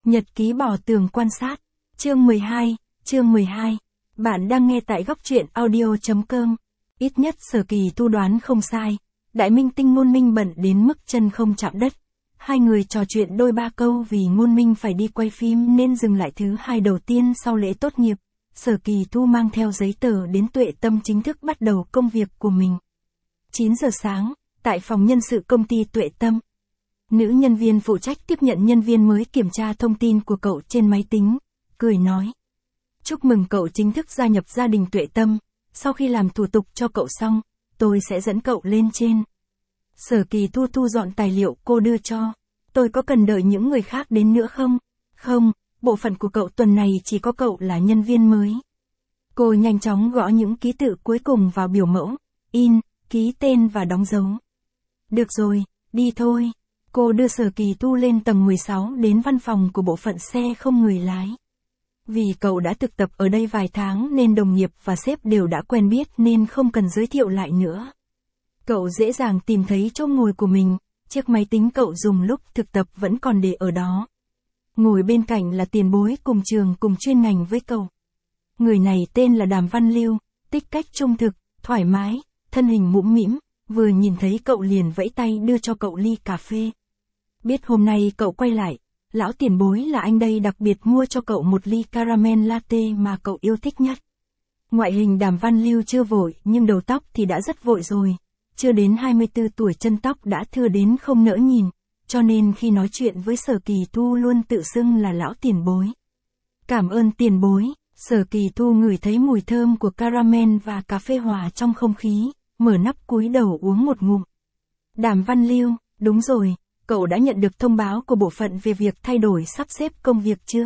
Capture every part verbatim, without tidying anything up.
Nhật ký bỏ tường quan sát. Chương mười hai, chương mười hai. Bạn đang nghe tại góc truyện audio chấm com. Ít nhất Sở Kỳ Tu đoán không sai. Đại minh tinh Ngôn Minh bận đến mức chân không chạm đất. Hai người trò chuyện đôi ba câu vì Ngôn Minh phải đi quay phim nên dừng lại thứ hai đầu tiên sau lễ tốt nghiệp. Sở Kỳ Tu mang theo giấy tờ đến Tuệ Tâm chính thức bắt đầu công việc của mình. chín giờ sáng, tại phòng nhân sự công ty Tuệ Tâm. Nữ nhân viên phụ trách tiếp nhận nhân viên mới kiểm tra thông tin của cậu trên máy tính, cười nói. Chúc mừng cậu chính thức gia nhập gia đình Tuệ Tâm, sau khi làm thủ tục cho cậu xong, tôi sẽ dẫn cậu lên trên. Sở Kỳ Tu thu dọn tài liệu cô đưa cho. Tôi có cần đợi những người khác đến nữa không? Không, bộ phận của cậu tuần này chỉ có cậu là nhân viên mới. Cô nhanh chóng gõ những ký tự cuối cùng vào biểu mẫu, in, ký tên và đóng dấu. Được rồi, đi thôi. Cô đưa Sở Kỳ Tu lên tầng mười sáu đến văn phòng của bộ phận xe không người lái. Vì cậu đã thực tập ở đây vài tháng nên đồng nghiệp và sếp đều đã quen biết nên không cần giới thiệu lại nữa. Cậu dễ dàng tìm thấy chỗ ngồi của mình, chiếc máy tính cậu dùng lúc thực tập vẫn còn để ở đó. Ngồi bên cạnh là tiền bối cùng trường cùng chuyên ngành với cậu. Người này tên là Đàm Văn Lưu, tích cách trung thực, thoải mái, thân hình mũm mĩm, vừa nhìn thấy cậu liền vẫy tay đưa cho cậu ly cà phê. Biết hôm nay cậu quay lại, lão tiền bối là anh đây đặc biệt mua cho cậu một ly caramel latte mà cậu yêu thích nhất. Ngoại hình Đàm Văn Lưu chưa vội nhưng đầu tóc thì đã rất vội rồi. Chưa đến hai mươi tư tuổi chân tóc đã thưa đến không nỡ nhìn, cho nên khi nói chuyện với Sở Kỳ Tu luôn tự xưng là lão tiền bối. Cảm ơn tiền bối. Sở Kỳ Tu ngửi thấy mùi thơm của caramel và cà phê hòa trong không khí, mở nắp cúi đầu uống một ngụm. Đàm Văn Lưu, đúng rồi, cậu đã nhận được thông báo của bộ phận về việc thay đổi sắp xếp công việc chưa?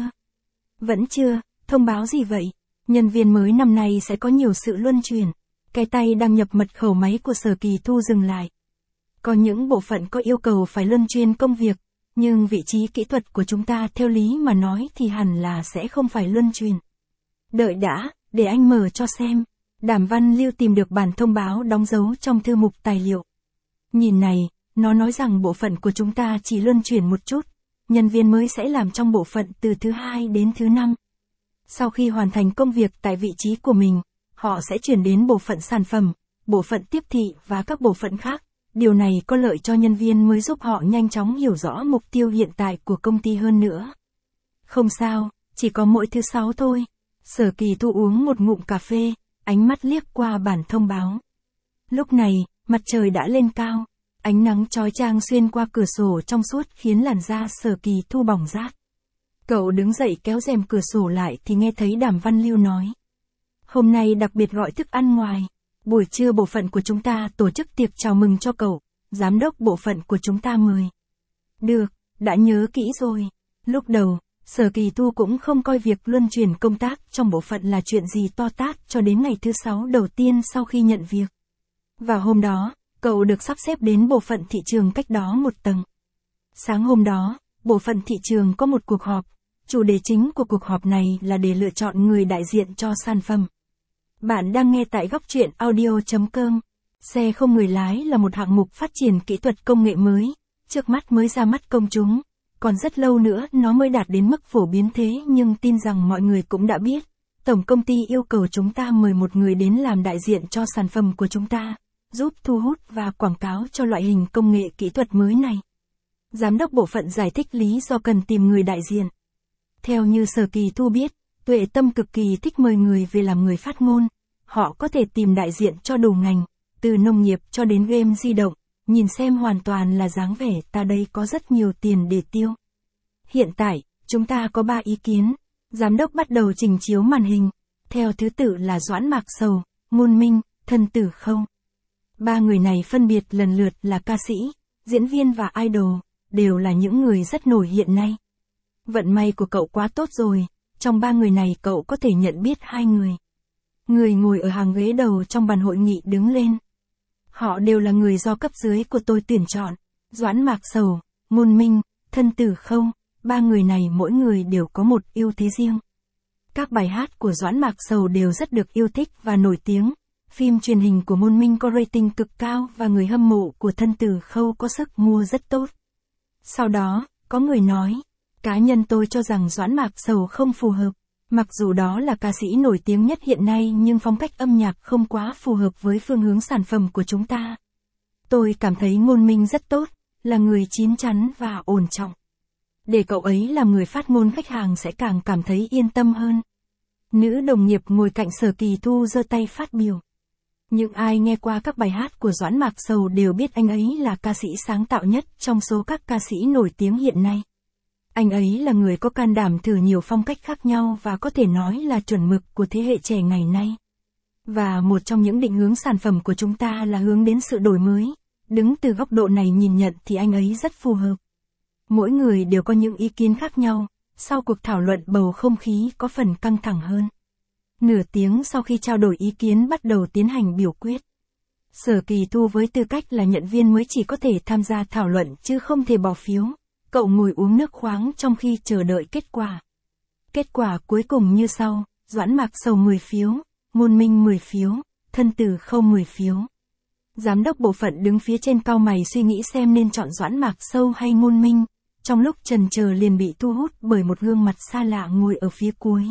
Vẫn chưa, thông báo gì vậy? Nhân viên mới năm nay sẽ có nhiều sự luân chuyển. Cái tay đăng nhập mật khẩu máy của Sở Kỳ Tu dừng lại. Có những bộ phận có yêu cầu phải luân chuyển công việc, nhưng vị trí kỹ thuật của chúng ta theo lý mà nói thì hẳn là sẽ không phải luân chuyển. Đợi đã, để anh mở cho xem. Đàm Văn Lưu tìm được bản thông báo đóng dấu trong thư mục tài liệu. Nhìn này, nó nói rằng bộ phận của chúng ta chỉ luân chuyển một chút, nhân viên mới sẽ làm trong bộ phận từ thứ hai đến thứ năm. Sau khi hoàn thành công việc tại vị trí của mình, họ sẽ chuyển đến bộ phận sản phẩm, bộ phận tiếp thị và các bộ phận khác. Điều này có lợi cho nhân viên mới giúp họ nhanh chóng hiểu rõ mục tiêu hiện tại của công ty hơn nữa. Không sao, chỉ có mỗi thứ sáu thôi. Sở Kỳ Tu uống một ngụm cà phê, ánh mắt liếc qua bản thông báo. Lúc này, mặt trời đã lên cao, ánh nắng chói chang xuyên qua cửa sổ trong suốt khiến làn da Sở Kỳ Tu bỏng rát. Cậu đứng dậy kéo rèm cửa sổ lại thì nghe thấy Đàm Văn Lưu nói. Hôm nay đặc biệt gọi thức ăn ngoài. Buổi trưa bộ phận của chúng ta tổ chức tiệc chào mừng cho cậu, giám đốc bộ phận của chúng ta mời. Được, đã nhớ kỹ rồi. Lúc đầu, Sở Kỳ Tu cũng không coi việc luân chuyển công tác trong bộ phận là chuyện gì to tát cho đến ngày thứ sáu đầu tiên sau khi nhận việc. Và hôm đó, cậu được sắp xếp đến bộ phận thị trường cách đó một tầng. Sáng hôm đó, bộ phận thị trường có một cuộc họp. Chủ đề chính của cuộc họp này là để lựa chọn người đại diện cho sản phẩm. Bạn đang nghe tại góc truyện audio chấm com. Xe không người lái là một hạng mục phát triển kỹ thuật công nghệ mới, trước mắt mới ra mắt công chúng. Còn rất lâu nữa nó mới đạt đến mức phổ biến thế nhưng tin rằng mọi người cũng đã biết. Tổng công ty yêu cầu chúng ta mời một người đến làm đại diện cho sản phẩm của chúng ta, giúp thu hút và quảng cáo cho loại hình công nghệ kỹ thuật mới này. Giám đốc bộ phận giải thích lý do cần tìm người đại diện. Theo như Sở Kỳ Tu biết, Tuệ Tâm cực kỳ thích mời người về làm người phát ngôn. Họ có thể tìm đại diện cho đủ ngành, từ nông nghiệp cho đến game di động, nhìn xem hoàn toàn là dáng vẻ ta đây có rất nhiều tiền để tiêu. Hiện tại, chúng ta có ba ý kiến. Giám đốc bắt đầu trình chiếu màn hình, theo thứ tự là Doãn Mạc Sầu, Ngôn Minh, Thân Tử Không. Ba người này phân biệt lần lượt là ca sĩ, diễn viên và idol, đều là những người rất nổi hiện nay. Vận may của cậu quá tốt rồi, trong ba người này cậu có thể nhận biết hai người. Người ngồi ở hàng ghế đầu trong bàn hội nghị đứng lên. Họ đều là người do cấp dưới của tôi tuyển chọn. Doãn Mạc Sầu, Ngôn Minh, Thân Tử Không, ba người này mỗi người đều có một ưu thế riêng. Các bài hát của Doãn Mạc Sầu đều rất được yêu thích và nổi tiếng. Phim truyền hình của Ngôn Minh có rating cực cao và người hâm mộ của Thân Tử Khâu có sức mua rất tốt. Sau đó, có người nói, Cá nhân tôi cho rằng Doãn Mạc Sầu không phù hợp. Mặc dù đó là ca sĩ nổi tiếng nhất hiện nay nhưng phong cách âm nhạc không quá phù hợp với phương hướng sản phẩm của chúng ta. Tôi cảm thấy Ngôn Minh rất tốt, là người chín chắn và ổn trọng. Để cậu ấy làm người phát ngôn khách hàng sẽ càng cảm thấy yên tâm hơn. Nữ đồng nghiệp ngồi cạnh Sở Kỳ Thu giơ tay phát biểu. Những ai nghe qua các bài hát của Doãn Mạc Sầu đều biết anh ấy là ca sĩ sáng tạo nhất trong số các ca sĩ nổi tiếng hiện nay. Anh ấy là người có can đảm thử nhiều phong cách khác nhau và có thể nói là chuẩn mực của thế hệ trẻ ngày nay. Và một trong những định hướng sản phẩm của chúng ta là hướng đến sự đổi mới. Đứng từ góc độ này nhìn nhận thì anh ấy rất phù hợp. Mỗi người đều có những ý kiến khác nhau, sau cuộc thảo luận bầu không khí có phần căng thẳng hơn. Nửa tiếng sau khi trao đổi ý kiến bắt đầu tiến hành biểu quyết. Sở Kỳ Thu với tư cách là nhận viên mới chỉ có thể tham gia thảo luận chứ không thể bỏ phiếu. Cậu ngồi uống nước khoáng trong khi chờ đợi kết quả. Kết quả cuối cùng như sau, Doãn Mạc Sầu mười phiếu, Ngôn Minh mười phiếu, Thân Từ Khâu mười phiếu. Giám đốc bộ phận đứng phía trên cau mày suy nghĩ xem nên chọn Doãn Mạc Sầu hay Ngôn Minh. Trong lúc chần chờ liền bị thu hút bởi một gương mặt xa lạ ngồi ở phía cuối.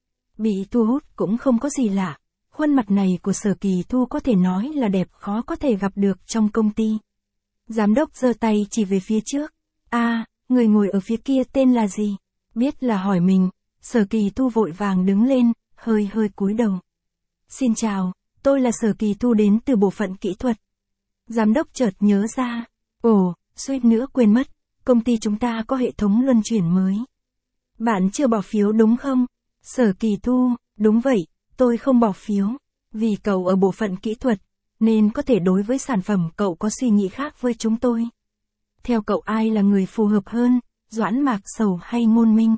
Bị thu hút cũng không có gì lạ, khuôn mặt này của Sở Kỳ Thu có thể nói là đẹp khó có thể gặp được trong công ty. Giám đốc giơ tay chỉ về phía trước. À, người ngồi ở phía kia tên là gì? Biết là hỏi mình, Sở Kỳ Thu vội vàng đứng lên, hơi hơi cúi đầu. Xin chào, tôi là Sở Kỳ Thu đến từ bộ phận kỹ thuật. Giám đốc chợt nhớ ra. Ồ, suýt nữa quên mất, công ty chúng ta có hệ thống luân chuyển mới. Bạn chưa bỏ phiếu đúng không? Sở Kỳ Thu, đúng vậy, tôi không bỏ phiếu. Vì cậu ở bộ phận kỹ thuật, nên có thể đối với sản phẩm cậu có suy nghĩ khác với chúng tôi. Theo cậu ai là người phù hợp hơn, Doãn Mạc Sầu hay Ngôn Minh?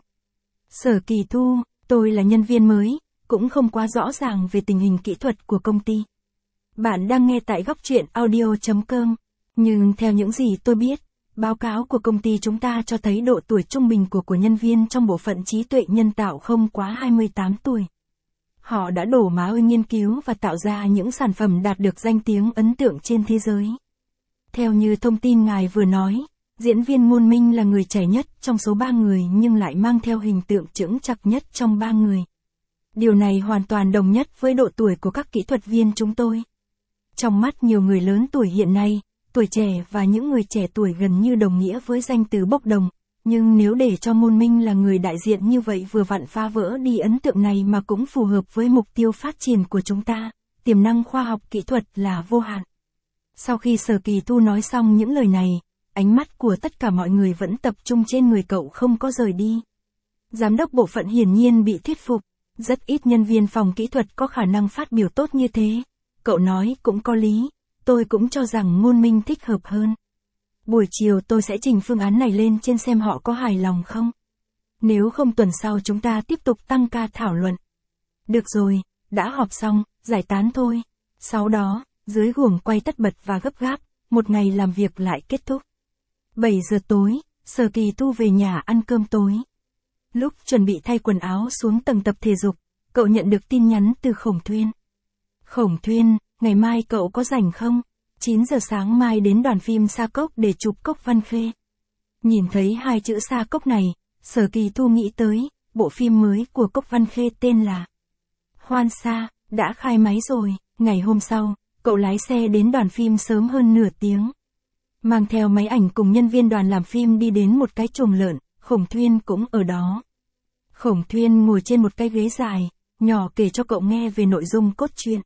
Sở Kỳ Thu, tôi là nhân viên mới, cũng không quá rõ ràng về tình hình kỹ thuật của công ty. Bạn đang nghe tại góc truyện audio chấm com, nhưng theo những gì tôi biết, báo cáo của công ty chúng ta cho thấy độ tuổi trung bình của của nhân viên trong bộ phận trí tuệ nhân tạo không quá hai mươi tám tuổi. Họ đã đổ má ơi nghiên cứu và tạo ra những sản phẩm đạt được danh tiếng ấn tượng trên thế giới. Theo như thông tin ngài vừa nói, diễn viên Ngôn Minh là người trẻ nhất trong số ba người nhưng lại mang theo hình tượng chững chạc nhất trong ba người. Điều này hoàn toàn đồng nhất với độ tuổi của các kỹ thuật viên chúng tôi. Trong mắt nhiều người lớn tuổi hiện nay, tuổi trẻ và những người trẻ tuổi gần như đồng nghĩa với danh từ bốc đồng, nhưng nếu để cho Ngôn Minh là người đại diện như vậy vừa vặn phá vỡ đi ấn tượng này mà cũng phù hợp với mục tiêu phát triển của chúng ta, tiềm năng khoa học kỹ thuật là vô hạn. Sau khi Sở Kỳ Thu nói xong những lời này, ánh mắt của tất cả mọi người vẫn tập trung trên người cậu không có rời đi. Giám đốc bộ phận hiển nhiên bị thuyết phục, rất ít nhân viên phòng kỹ thuật có khả năng phát biểu tốt như thế. Cậu nói cũng có lý, tôi cũng cho rằng Ngôn Minh thích hợp hơn. Buổi chiều tôi sẽ trình phương án này lên trên xem họ có hài lòng không. Nếu không tuần sau chúng ta tiếp tục tăng ca thảo luận. Được rồi, đã họp xong, giải tán thôi. Sau đó, dưới guồng quay tất bật và gấp gáp, một ngày làm việc lại kết thúc. bảy giờ tối, Sở Kỳ Thu về nhà ăn cơm tối. Lúc chuẩn bị thay quần áo xuống tầng tập thể dục, cậu nhận được tin nhắn từ Khổng Thuyên. Khổng Thuyên, ngày mai cậu có rảnh không? chín giờ sáng mai đến đoàn phim Sa Cốc để chụp Cốc Văn Khê. Nhìn thấy hai chữ Sa Cốc này, Sở Kỳ Thu nghĩ tới, bộ phim mới của Cốc Văn Khê tên là Hoan Sa, đã khai máy rồi. Ngày hôm sau, cậu lái xe đến đoàn phim sớm hơn nửa tiếng. Mang theo máy ảnh cùng nhân viên đoàn làm phim đi đến một cái chuồng lợn, Khổng Thuyên cũng ở đó. Khổng Thuyên ngồi trên một cái ghế dài, nhỏ kể cho cậu nghe về nội dung cốt truyện.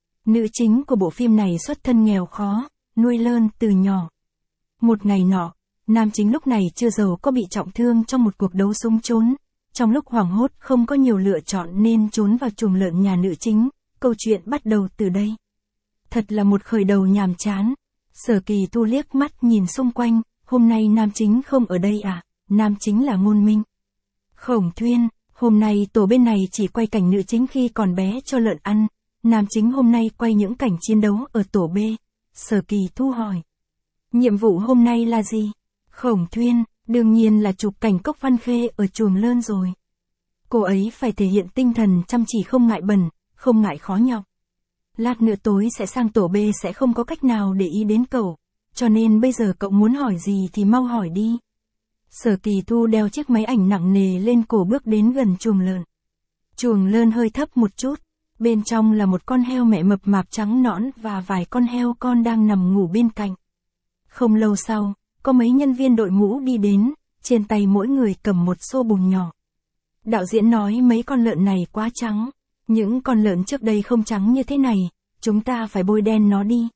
Nữ chính của bộ phim này xuất thân nghèo khó, nuôi lợn từ nhỏ. Một ngày nọ, nam chính lúc này chưa giàu có bị trọng thương trong một cuộc đấu súng trốn. Trong lúc hoảng hốt không có nhiều lựa chọn nên trốn vào chuồng lợn nhà nữ chính. Câu chuyện bắt đầu từ đây. Thật là một khởi đầu nhàm chán. Sở Kỳ Thu liếc mắt nhìn xung quanh, hôm nay nam chính không ở đây à? Nam chính là Ngôn Minh. Khổng Thuyên, hôm nay tổ bên này chỉ quay cảnh nữ chính khi còn bé cho lợn ăn. Nam chính hôm nay quay những cảnh chiến đấu ở tổ B. Sở Kỳ Thu hỏi. Nhiệm vụ hôm nay là gì? Khổng Thuyên, đương nhiên là chụp cảnh Cốc Văn Khê ở chuồng lợn rồi. Cô ấy phải thể hiện tinh thần chăm chỉ không ngại bẩn, không ngại khó nhọc. Lát nữa tối sẽ sang tổ B sẽ không có cách nào để ý đến cậu, cho nên bây giờ cậu muốn hỏi gì thì mau hỏi đi. Sở Kỳ Thu đeo chiếc máy ảnh nặng nề lên cổ bước đến gần chuồng lợn. Chuồng lợn hơi thấp một chút, bên trong là một con heo mẹ mập mạp trắng nõn và vài con heo con đang nằm ngủ bên cạnh. Không lâu sau, có mấy nhân viên đội mũ đi đến, trên tay mỗi người cầm một xô bùn nhỏ. Đạo diễn nói mấy con lợn này quá trắng, những con lợn trước đây không trắng như thế này, chúng ta phải bôi đen nó đi.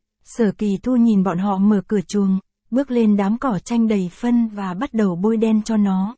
Sở Kỳ Thu nhìn bọn họ mở cửa chuồng, bước lên đám cỏ tranh đầy phân và bắt đầu bôi đen cho nó.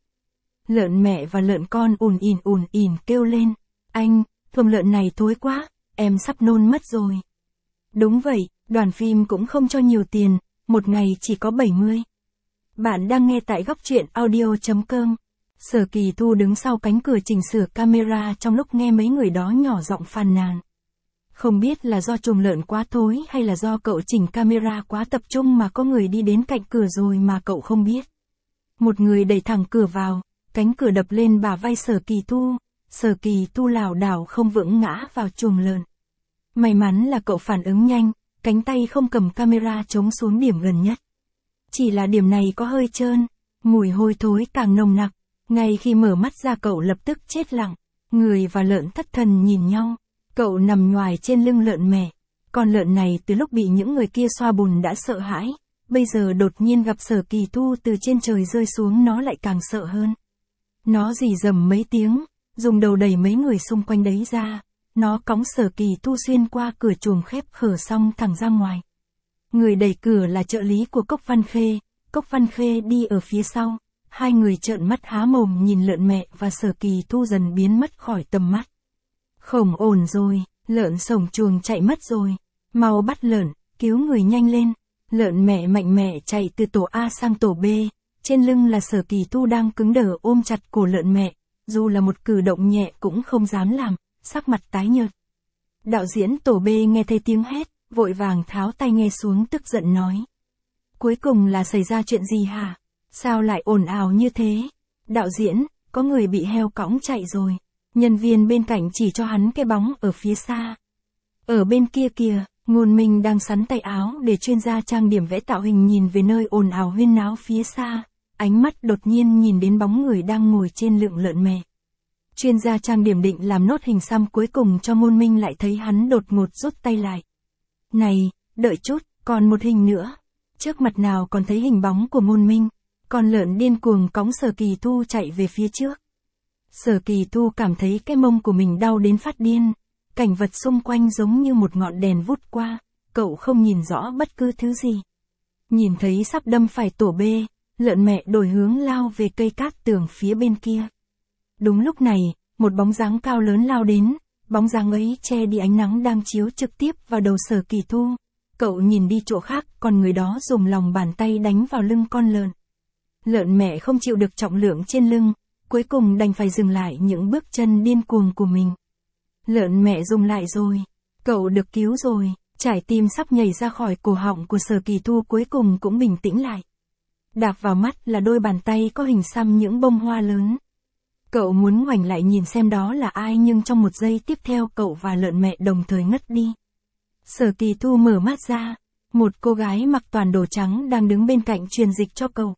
Lợn mẹ và lợn con ùn ỉn ùn ỉn kêu lên, anh, thuồng lợn này thối quá, em sắp nôn mất rồi. Đúng vậy, đoàn phim cũng không cho nhiều tiền, một ngày chỉ có bảy mươi. Bạn đang nghe tại góc truyện audio chấm com. Sở Kỳ Thu đứng sau cánh cửa chỉnh sửa camera trong lúc nghe mấy người đó nhỏ giọng phàn nàn. Không biết là do chuồng lợn quá thối hay là do cậu chỉnh camera quá tập trung mà có người đi đến cạnh cửa rồi mà cậu không biết. Một người đẩy thẳng cửa vào, cánh cửa đập lên bả vai Sở Kỳ Thu, Sở Kỳ Thu lảo đảo không vững ngã vào chuồng lợn. May mắn là cậu phản ứng nhanh, cánh tay không cầm camera chống xuống điểm gần nhất. Chỉ là điểm này có hơi trơn, mùi hôi thối càng nồng nặc, ngay khi mở mắt ra cậu lập tức chết lặng, người và lợn thất thần nhìn nhau. Cậu nằm nhoài trên lưng lợn mẹ, con lợn này từ lúc bị những người kia xoa bùn đã sợ hãi, bây giờ đột nhiên gặp Sở Kỳ Thu từ trên trời rơi xuống nó lại càng sợ hơn. Nó rì rầm mấy tiếng, dùng đầu đẩy mấy người xung quanh đấy ra, nó cõng Sở Kỳ Thu xuyên qua cửa chuồng khép hở xong thẳng ra ngoài. Người đẩy cửa là trợ lý của Cốc Văn Khê, Cốc Văn Khê đi ở phía sau, hai người trợn mắt há mồm nhìn lợn mẹ và Sở Kỳ Thu dần biến mất khỏi tầm mắt. Không ổn rồi, lợn sổng chuồng chạy mất rồi, mau bắt lợn, cứu người nhanh lên. Lợn mẹ mạnh mẽ chạy từ tổ A sang tổ B, trên lưng là Sở Kỳ Thu đang cứng đờ ôm chặt cổ lợn mẹ, dù là một cử động nhẹ cũng không dám làm, sắc mặt tái nhợt. Đạo diễn tổ B nghe thấy tiếng hét, vội vàng tháo tai nghe xuống tức giận nói. Cuối cùng là xảy ra chuyện gì hả? Sao lại ồn ào như thế? Đạo diễn, có người bị heo cõng chạy rồi. Nhân viên bên cạnh chỉ cho hắn cái bóng ở phía xa. Ở bên kia kìa, Ngôn Minh đang sắn tay áo để chuyên gia trang điểm vẽ tạo hình nhìn về nơi ồn ào huyên náo phía xa, ánh mắt đột nhiên nhìn đến bóng người đang ngồi trên lưng lợn mẹ. Chuyên gia trang điểm định làm nốt hình xăm cuối cùng cho Ngôn Minh lại thấy hắn đột ngột rút tay lại. Này, đợi chút, còn một hình nữa. Trước mặt nào còn thấy hình bóng của Ngôn Minh, con lợn điên cuồng cõng Sở Kỳ Thu chạy về phía trước. Sở Kỳ Thu cảm thấy cái mông của mình đau đến phát điên, cảnh vật xung quanh giống như một ngọn đèn vút qua, cậu không nhìn rõ bất cứ thứ gì. Nhìn thấy sắp đâm phải tổ B, lợn mẹ đổi hướng lao về cây cát tường phía bên kia. Đúng lúc này, một bóng dáng cao lớn lao đến, bóng dáng ấy che đi ánh nắng đang chiếu trực tiếp vào đầu Sở Kỳ Thu. Cậu nhìn đi chỗ khác, còn người đó dùng lòng bàn tay đánh vào lưng con lợn. Lợn mẹ không chịu được trọng lượng trên lưng, cuối cùng đành phải dừng lại những bước chân điên cuồng của mình. Lợn mẹ dùng lại rồi, cậu được cứu rồi, trái tim sắp nhảy ra khỏi cổ họng của Sở Kỳ Thu cuối cùng cũng bình tĩnh lại. Đạp vào mắt là đôi bàn tay có hình xăm những bông hoa lớn. Cậu muốn ngoảnh lại nhìn xem đó là ai nhưng trong một giây tiếp theo cậu và lợn mẹ đồng thời ngất đi. Sở Kỳ Thu mở mắt ra, một cô gái mặc toàn đồ trắng đang đứng bên cạnh truyền dịch cho cậu.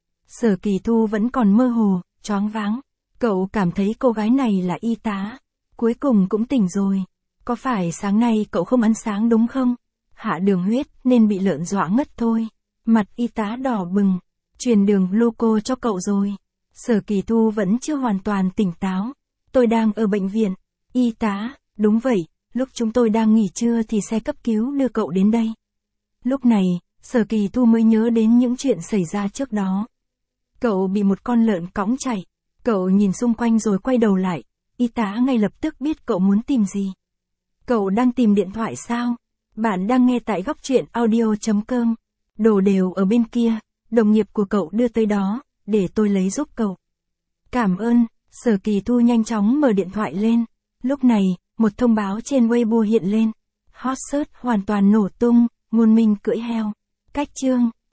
Sở Kỳ Thu vẫn còn mơ hồ, choáng váng, cậu cảm thấy cô gái này là y tá, cuối cùng cũng tỉnh rồi. Có phải sáng nay cậu không ăn sáng đúng không? Hạ đường huyết nên bị lợn dọa ngất thôi. Mặt y tá đỏ bừng, truyền đường gluco cho cậu rồi. Sở Kỳ Thu vẫn chưa hoàn toàn tỉnh táo. Tôi đang ở bệnh viện. Y tá, đúng vậy, lúc chúng tôi đang nghỉ trưa thì xe cấp cứu đưa cậu đến đây. Lúc này, Sở Kỳ Thu mới nhớ đến những chuyện xảy ra trước đó. Cậu bị một con lợn cõng chạy. Cậu nhìn xung quanh rồi quay đầu lại. Y tá ngay lập tức biết cậu muốn tìm gì. Cậu đang tìm điện thoại sao? Bạn đang nghe tại góc truyện audio chấm com. Đồ đều ở bên kia, đồng nghiệp của cậu đưa tới đó, để tôi lấy giúp cậu. Cảm ơn, Sở Kỳ Thu nhanh chóng mở điện thoại lên. Lúc này, một thông báo trên Weibo hiện lên. Hot search hoàn toàn nổ tung, Ngôn Minh cưỡi heo. Cách chương.